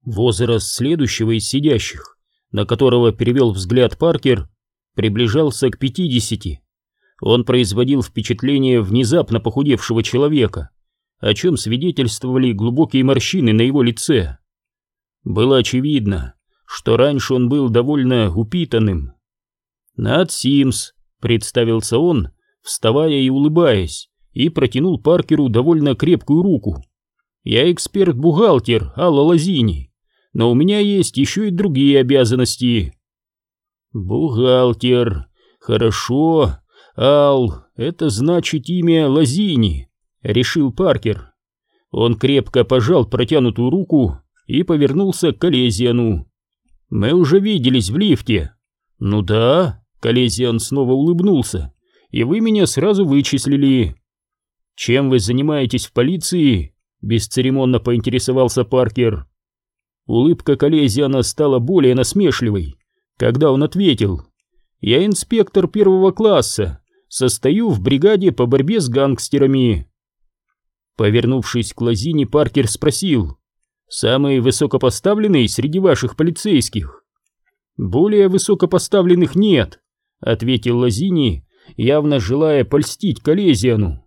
Возраст следующего из сидящих, на которого перевел взгляд Паркер, приближался к 50. Он производил впечатление внезапно похудевшего человека, о чем свидетельствовали глубокие морщины на его лице. Было очевидно, что раньше он был довольно упитанным. «Нат Симс», — представился он, вставая и улыбаясь, и протянул Паркеру довольно крепкую руку. «Я эксперт-бухгалтер Алла Лозини, но у меня есть еще и другие обязанности». «Бухгалтер, хорошо, Ал, это значит имя Лозини», — решил Паркер. Он крепко пожал протянутую руку и повернулся к Колезиану. «Мы уже виделись в лифте». «Ну да», — Колезиан снова улыбнулся, — «и вы меня сразу вычислили». «Чем вы занимаетесь в полиции?» — бесцеремонно поинтересовался Паркер. Улыбка Колезиана стала более насмешливой, когда он ответил: «Я инспектор первого класса, состою в бригаде по борьбе с гангстерами». Повернувшись к Лозини, Паркер спросил: «Самый высокопоставленный среди ваших полицейских?» «Более высокопоставленных нет», — ответил Лозини, явно желая польстить Колезиану.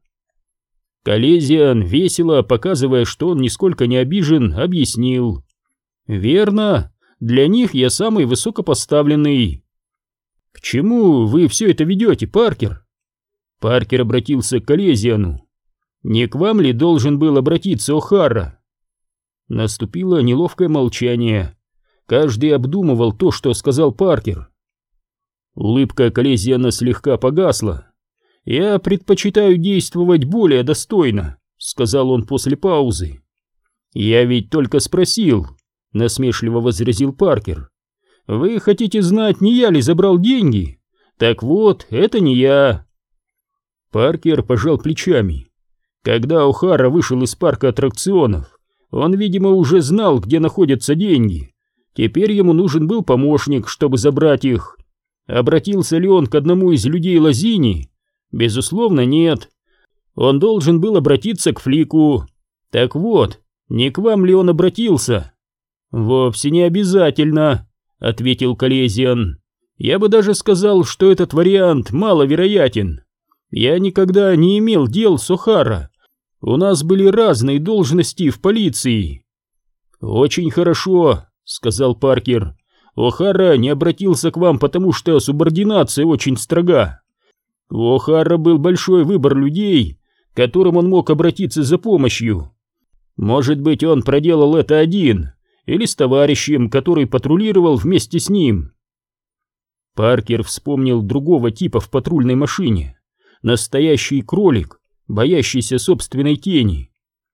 Колезиан, весело показывая, что он нисколько не обижен, объяснил: «Верно, для них я самый высокопоставленный». «К чему вы все это ведете, Паркер?» Паркер обратился к Колезиану: «Не к вам ли должен был обратиться О'Хара?» Наступило неловкое молчание. Каждый обдумывал то, что сказал Паркер. Улыбка Колезиана слегка погасла. «Я предпочитаю действовать более достойно», — сказал он после паузы. «Я ведь только спросил», — насмешливо возразил Паркер. «Вы хотите знать, не я ли забрал деньги? Так вот, это не я». Паркер пожал плечами. Когда О'Хара вышел из парка аттракционов, он, видимо, уже знал, где находятся деньги. Теперь ему нужен был помощник, чтобы забрать их. Обратился ли он к одному из людей Лозини? Безусловно, нет. Он должен был обратиться к Флику. Так вот, не к вам ли он обратился? «Вовсе не обязательно», — ответил Колезиан. «Я бы даже сказал, что этот вариант маловероятен. Я никогда не имел дел с О'Хара. У нас были разные должности в полиции». «Очень хорошо», — сказал Паркер. «О'Хара не обратился к вам, потому что субординация очень строга. У О'Хара был большой выбор людей, к которым он мог обратиться за помощью. Может быть, он проделал это один, или с товарищем, который патрулировал вместе с ним». Паркер вспомнил другого типа в патрульной машине. Настоящий кролик, боящийся собственной тени.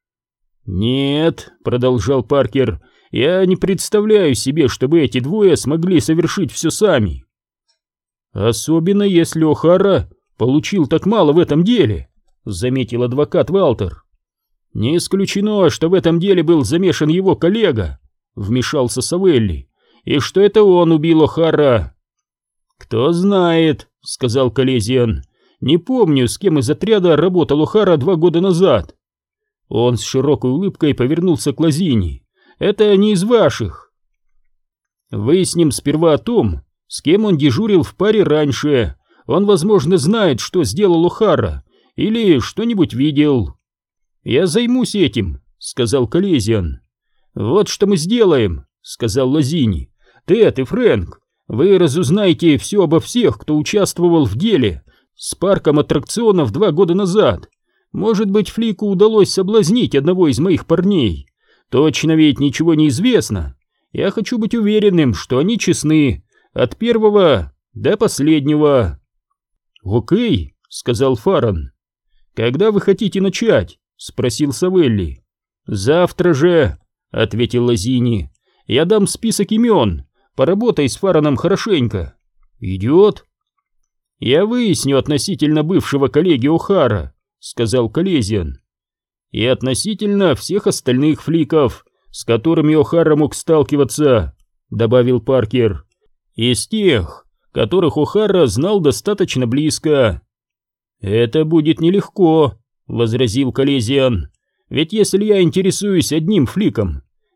«Нет», — продолжал Паркер, — «я не представляю себе, чтобы эти двое смогли совершить все сами». «Особенно если О'Хара получил так мало в этом деле», — заметил адвокат Валтер. «Не исключено, что в этом деле был замешан его коллега», — вмешался Савелли, — «и что это он убил О'Хара». «Кто знает», — сказал Колезиан. «Не помню, с кем из отряда работал О'Хара 2 года назад». Он с широкой улыбкой повернулся к Лозини. «Это не из ваших». «Выясним сперва о том, с кем он дежурил в паре раньше. Он, возможно, знает, что сделал О'Хара, или что-нибудь видел». «Я займусь этим», — сказал Колезиан. «Вот что мы сделаем», — сказал Лозини. «Тед и Фрэнк, вы разузнаете все обо всех, кто участвовал в деле с парком аттракционов 2 года назад. Может быть, Флику удалось соблазнить одного из моих парней. Точно ведь ничего не известно. Я хочу быть уверенным, что они честны, от первого до последнего». «Окей», — сказал Фарран. «Когда вы хотите начать?» — спросил Савелли. «Завтра же», — ответил Лозини. «Я дам список имен. Поработай с Фарраном хорошенько». «Идет». «Я выясню относительно бывшего коллеги О'Хара», — сказал Колезиан. «И относительно всех остальных фликов, с которыми О'Хара мог сталкиваться», — добавил Паркер. «Из тех, которых О'Хара знал достаточно близко». «Это будет нелегко», — возразил Колезиан. «Ведь если я интересуюсь одним фликом,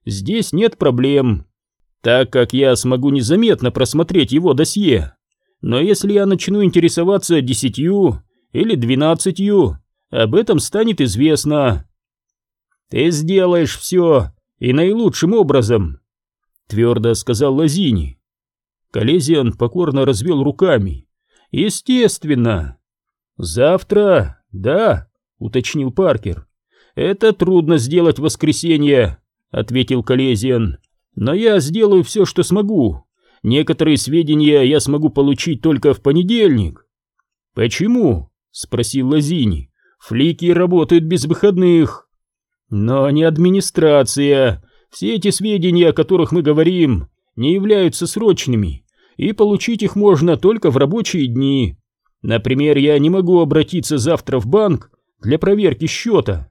здесь нет проблем, так как я смогу незаметно просмотреть его досье. Но если я начну интересоваться 10 или 12, об этом станет известно. Ты сделаешь все и наилучшим образом, твердо сказал Лозини. Колезиан покорно развел руками. Естественно. Завтра, да, уточнил Паркер. Это трудно сделать в воскресенье, ответил Колезиан. Но я сделаю все, что смогу. Некоторые сведения я смогу получить только в понедельник. Почему? Спросил Лозини. Флики работают без выходных. Но не администрация. Все эти сведения, о которых мы говорим, не являются срочными, и получить их можно только в рабочие дни. Например, я не могу обратиться завтра в банк для проверки счета.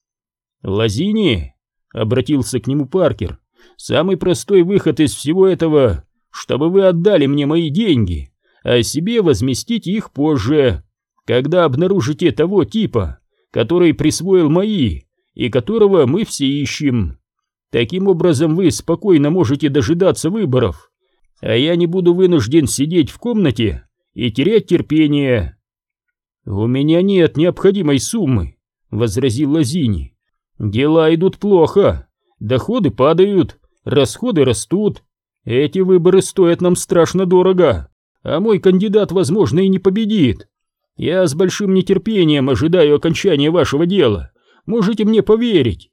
Лозини, обратился к нему Паркер, самый простой выход из всего этого, чтобы вы отдали мне мои деньги, а себе возместите их позже, когда обнаружите того типа, который присвоил мои и которого мы все ищем. Таким образом вы спокойно можете дожидаться выборов, а я не буду вынужден сидеть в комнате и терять терпение. У меня нет необходимой суммы, возразил Лозини. Дела идут плохо, доходы падают, расходы растут. Эти выборы стоят нам страшно дорого, а мой кандидат, возможно, и не победит. Я с большим нетерпением ожидаю окончания вашего дела. Можете мне поверить.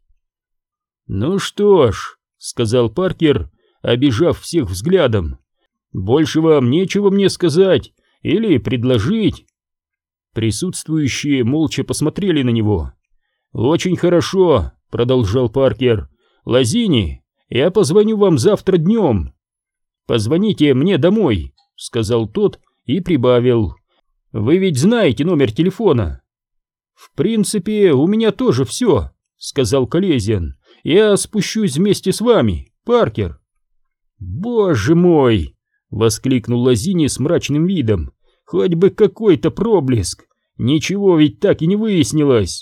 Ну что ж, сказал Паркер, обижав всех взглядом. Больше вам нечего мне сказать или предложить. Присутствующие молча посмотрели на него. Очень хорошо, продолжал Паркер. Лозини, я позвоню вам завтра днем. Позвоните мне домой, сказал тот и прибавил. Вы ведь знаете номер телефона. В принципе, у меня тоже все, сказал Колезиан. Я спущусь вместе с вами, Паркер. Боже мой, воскликнул Лозини с мрачным видом. Хоть бы какой-то проблеск. Ничего ведь так и не выяснилось.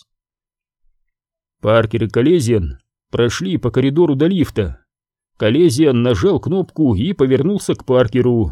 Паркер и Колезиан прошли по коридору до лифта. Колезиан нажал кнопку и повернулся к Паркеру.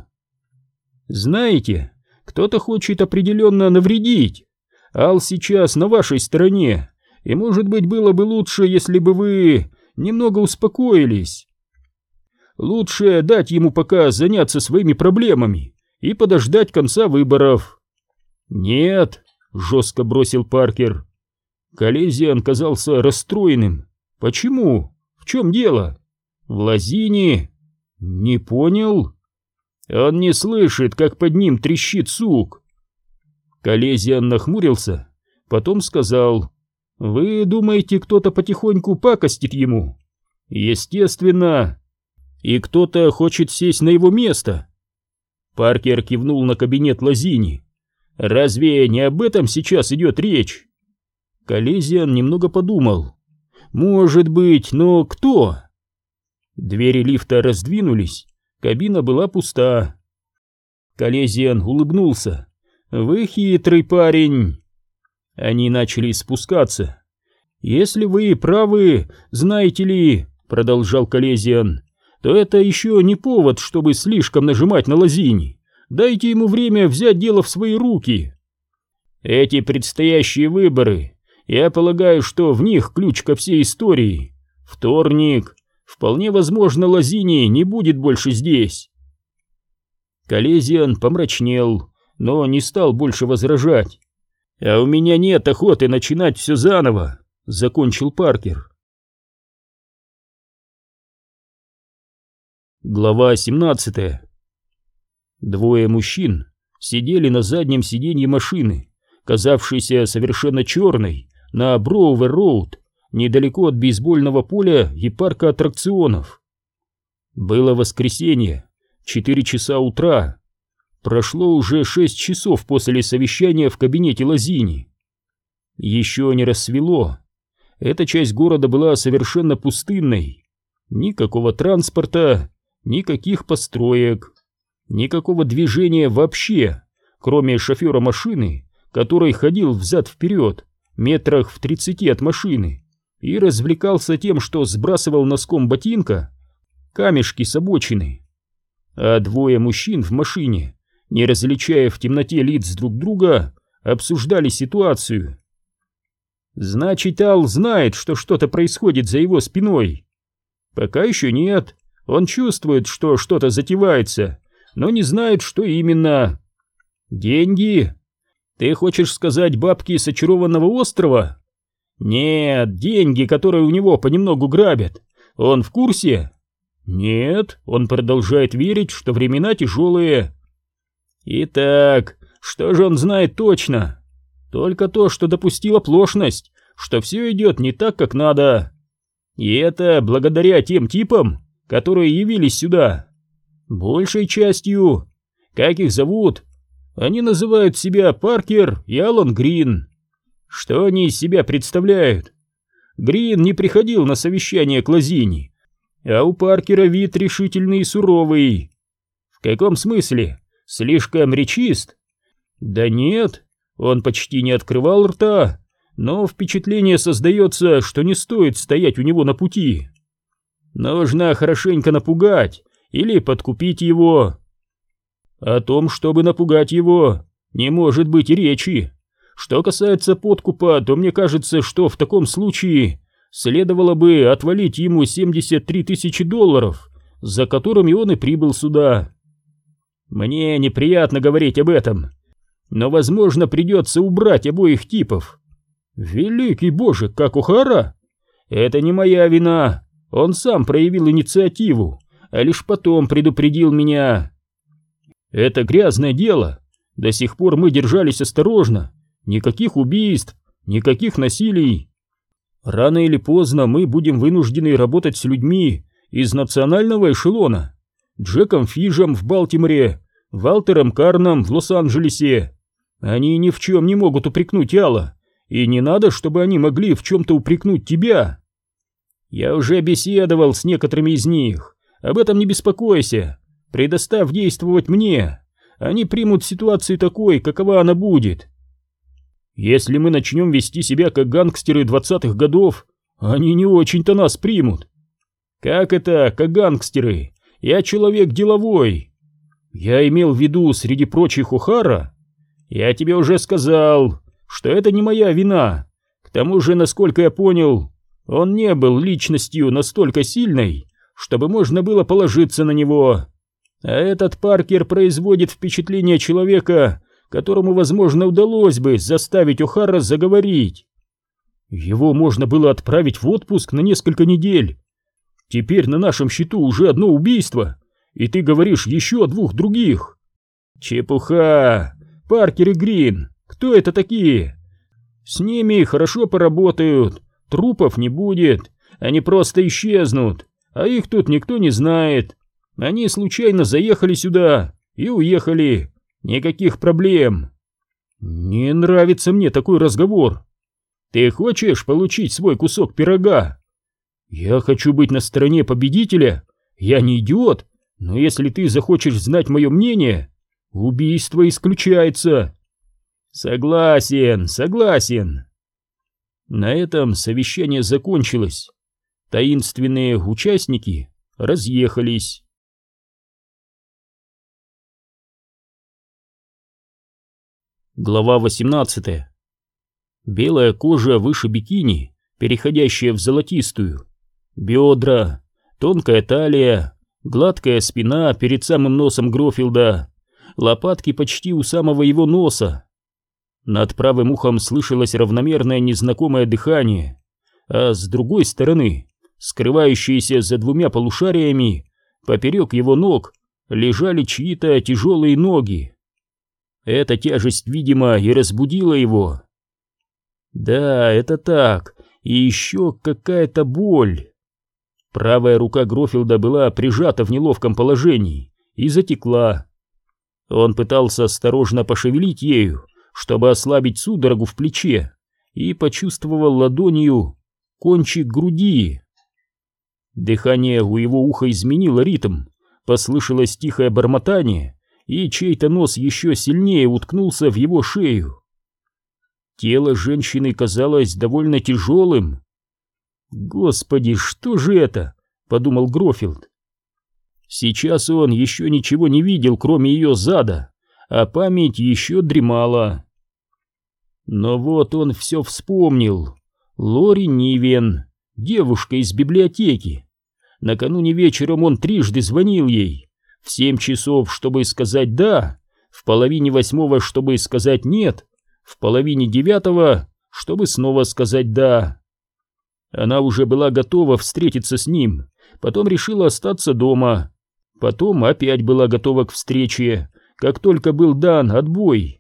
Знаете, кто-то хочет определенно навредить. Ал сейчас на вашей стороне, и, может быть, было бы лучше, если бы вы немного успокоились. Лучше дать ему пока заняться своими проблемами и подождать конца выборов. Нет, жестко бросил Паркер. Колезиан казался расстроенным. Почему? В чем дело? В Лозини? Не понял. Он не слышит, как под ним трещит сук. Колезиан нахмурился, потом сказал: «Вы думаете, кто-то потихоньку пакостит ему?» «Естественно. И кто-то хочет сесть на его место». Паркер кивнул на кабинет Лозини. «Разве не об этом сейчас идет речь?» Колезиан немного подумал. «Может быть, но кто?» Двери лифта раздвинулись, кабина была пуста. Колезиан улыбнулся. «Вы хитрый парень». Они начали спускаться. «Если вы правы, знаете ли, — продолжал Колезиан, — то это еще не повод, чтобы слишком нажимать на Лозини. Дайте ему время взять дело в свои руки. Эти предстоящие выборы, я полагаю, что в них ключ ко всей истории. Вторник. Вполне возможно, Лозини не будет больше здесь». Колезиан помрачнел, но не стал больше возражать. «А у меня нет охоты начинать все заново», — закончил Паркер. Глава 17. Двое мужчин сидели на заднем сиденье машины, казавшейся совершенно черной, на Броувер-роуд, недалеко от бейсбольного поля и парка аттракционов. Было воскресенье, 4 часа утра. Прошло уже 6 часов после совещания в кабинете Лозини. Еще не рассвело. Эта часть города была совершенно пустынной. Никакого транспорта, никаких построек, никакого движения вообще, кроме шофера машины, который ходил взад-вперед, метрах в 30 от машины, и развлекался тем, что сбрасывал носком ботинка камешки с обочины. А двое мужчин в машине, не различая в темноте лиц друг друга, обсуждали ситуацию. Значит, Ал знает, что что-то происходит за его спиной. Пока еще нет. Он чувствует, что что-то затевается, но не знает, что именно. Деньги? Ты хочешь сказать бабки с очарованного острова? Нет, деньги, которые у него понемногу грабят. Он в курсе? Нет, он продолжает верить, что времена тяжелые. Итак, что же он знает точно? Только то, что допустил оплошность, что все идет не так, как надо. И это благодаря тем типам, которые явились сюда. Большей частью. Как их зовут? Они называют себя Паркер и Алан Грин. Что они из себя представляют? Грин не приходил на совещание к Лозини, а у Паркера вид решительный и суровый. В каком смысле? Слишком речист? Да нет, он почти не открывал рта, но впечатление создается, что не стоит стоять у него на пути. Нужно хорошенько напугать или подкупить его. О том, чтобы напугать его, не может быть и речи. Что касается подкупа, то мне кажется, что в таком случае следовало бы отвалить ему 73 тысячи долларов, за которыми он и прибыл сюда. Мне неприятно говорить об этом, но, возможно, придется убрать обоих типов. Великий Боже, как О'Хара! Это не моя вина, он сам проявил инициативу, а лишь потом предупредил меня. Это грязное дело, до сих пор мы держались осторожно, никаких убийств, никаких насилий. Рано или поздно мы будем вынуждены работать с людьми из национального эшелона. Джеком Фижем в Балтиморе, Валтером Карном в Лос-Анджелесе. Они ни в чем не могут упрекнуть Алла, и не надо, чтобы они могли в чем-то упрекнуть тебя. Я уже беседовал с некоторыми из них, об этом не беспокойся, предоставь действовать мне, они примут ситуацию такой, какова она будет. Если мы начнем вести себя как гангстеры 20-х годов, они не очень-то нас примут. Как это, как гангстеры? Я человек деловой. Я имел в виду среди прочих О'Хара. Я тебе уже сказал, что это не моя вина. К тому же, насколько я понял, он не был личностью настолько сильной, чтобы можно было положиться на него. А этот Паркер производит впечатление человека, которому, возможно, удалось бы заставить О'Хара заговорить. Его можно было отправить в отпуск на несколько недель. Теперь на нашем счету уже одно убийство, и ты говоришь еще о двух других. Чепуха! Паркер и Грин, кто это такие? С ними хорошо поработают, трупов не будет, они просто исчезнут, а их тут никто не знает. Они случайно заехали сюда и уехали. Никаких проблем. Не нравится мне такой разговор. Ты хочешь получить свой кусок пирога? Я хочу быть на стороне победителя. Я не идиот, но если ты захочешь знать мое мнение, убийство исключается. Согласен, согласен. На этом совещание закончилось. Таинственные участники разъехались. Глава 18. Белая кожа выше бикини, переходящая в золотистую, бедра, тонкая талия, гладкая спина перед самым носом Грофилда, лопатки почти у самого его носа. Над правым ухом слышалось равномерное незнакомое дыхание, а с другой стороны, скрывающиеся за двумя полушариями, поперек его ног лежали чьи-то тяжелые ноги. Эта тяжесть, видимо, и разбудила его. Да, это так, и еще какая-то боль. Правая рука Грофилда была прижата в неловком положении и затекла. Он пытался осторожно пошевелить ею, чтобы ослабить судорогу в плече, и почувствовал ладонью кончик груди. Дыхание у его уха изменило ритм, послышалось тихое бормотание, и чей-то нос еще сильнее уткнулся в его шею. Тело женщины казалось довольно тяжелым. «Господи, что же это?» — подумал Грофилд. Сейчас он еще ничего не видел, кроме ее зада, а память еще дремала. Но вот он все вспомнил. Лори Нивен, девушка из библиотеки. Накануне вечером он трижды звонил ей. В 7 часов, чтобы сказать «да», в 7:30, чтобы сказать «нет», в 8:30, чтобы снова сказать «да». Она уже была готова встретиться с ним, потом решила остаться дома, потом опять была готова к встрече, как только был дан отбой.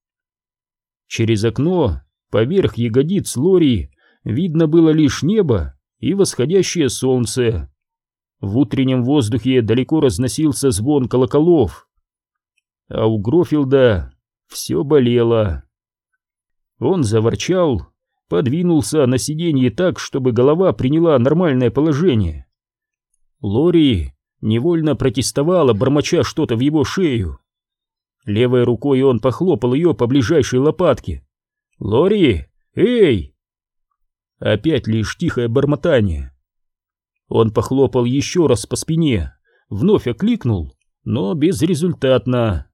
Через окно, поверх ягодиц Лори, видно было лишь небо и восходящее солнце. В утреннем воздухе далеко разносился звон колоколов. А у Грофилда все болело. Он заворчал, подвинулся на сиденье так, чтобы голова приняла нормальное положение. Лори невольно протестовала, бормоча что-то в его шею. Левой рукой он похлопал ее по ближайшей лопатке. «Лори! Эй!» Опять лишь тихое бормотание. Он похлопал еще раз по спине, вновь окликнул, но безрезультатно.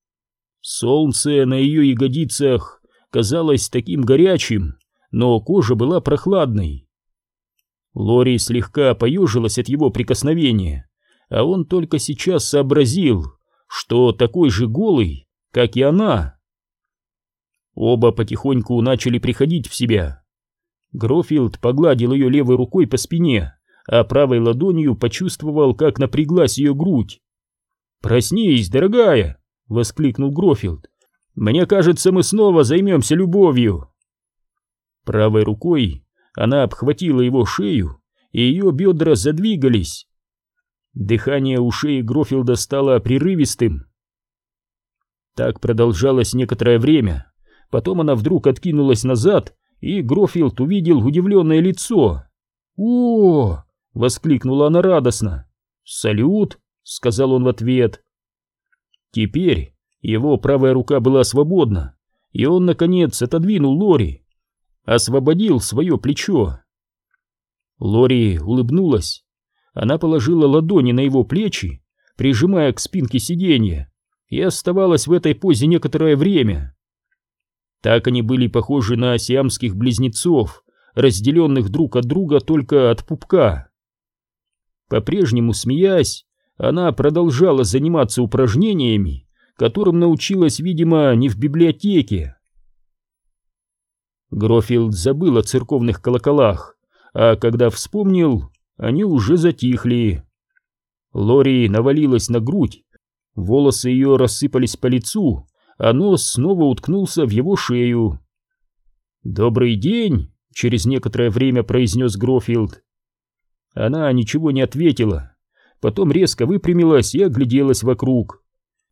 Солнце на ее ягодицах казалось таким горячим, но кожа была прохладной. Лори слегка поежилась от его прикосновения, а он только сейчас сообразил, что такой же голый, как и она. Оба потихоньку начали приходить в себя. Грофилд погладил ее левой рукой по спине, а правой ладонью почувствовал, как напряглась ее грудь. «Проснись, дорогая!» — воскликнул Грофилд. «Мне кажется, мы снова займемся любовью!» Правой рукой она обхватила его шею, и ее бедра задвигались. Дыхание у шеи Грофилда стало прерывистым. Так продолжалось некоторое время. Потом она вдруг откинулась назад, и Грофилд увидел удивленное лицо. «О!» — воскликнула она радостно. «Салют!» — сказал он в ответ. Теперь его правая рука была свободна, и он, наконец, отодвинул Лори, освободил свое плечо. Лори улыбнулась. Она положила ладони на его плечи, прижимая к спинке сиденья, и оставалась в этой позе некоторое время. Так они были похожи на сиамских близнецов, разделенных друг от друга только от пупка. По-прежнему смеясь, она продолжала заниматься упражнениями, которым научилась, видимо, не в библиотеке. Грофилд забыл о церковных колоколах, а когда вспомнил, они уже затихли. Лори навалилась на грудь, волосы ее рассыпались по лицу, а нос снова уткнулся в его шею. «Добрый день!» — через некоторое время произнес Грофилд. Она ничего не ответила, потом резко выпрямилась и огляделась вокруг.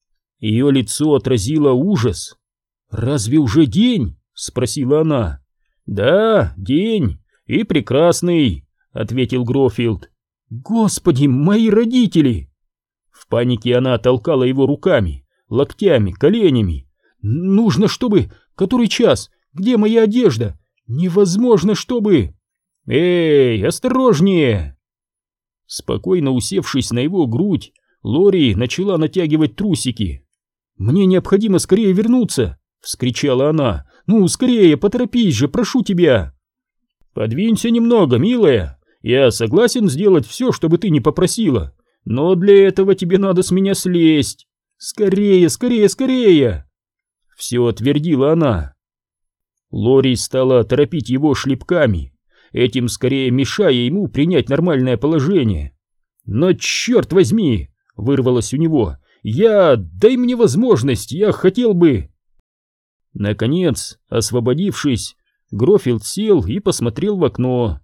Ее лицо отразило ужас. «Разве уже день?» — спросила она. «Да, день, и прекрасный», — ответил Грофилд. «Господи, мои родители!» В панике она толкала его руками, локтями, коленями. «Нужно, чтобы... Который час? Где моя одежда? Невозможно, чтобы...» «Эй, осторожнее!» Спокойно усевшись на его грудь, Лори начала натягивать трусики. «Мне необходимо скорее вернуться!» — вскричала она. «Ну, скорее, поторопись же, прошу тебя!» «Подвинься немного, милая. Я согласен сделать все, что бы ты ни попросила, но для этого тебе надо с меня слезть. Скорее, скорее, скорее!» Все твердила она. Лори стала торопить его шлепками, этим скорее мешая ему принять нормальное положение. «Но черт возьми!» — вырвалось у него. Дай мне возможность, я хотел бы...» Наконец, освободившись, Грофилд сел и посмотрел в окно.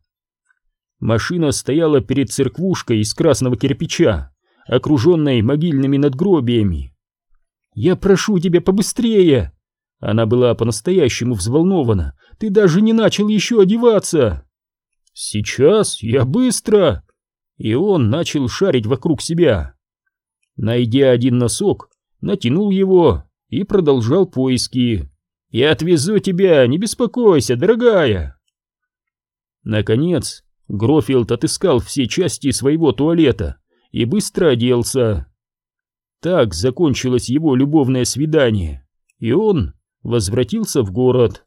Машина стояла перед церквушкой из красного кирпича, окруженной могильными надгробиями. «Я прошу тебя побыстрее!» Она была по-настоящему взволнована. «Ты даже не начал еще одеваться!» «Сейчас, я быстро!» И он начал шарить вокруг себя. Найдя один носок, натянул его и продолжал поиски. «Я отвезу тебя, не беспокойся, дорогая!» Наконец, Грофилд отыскал все части своего туалета и быстро оделся. Так закончилось его любовное свидание, и он возвратился в город.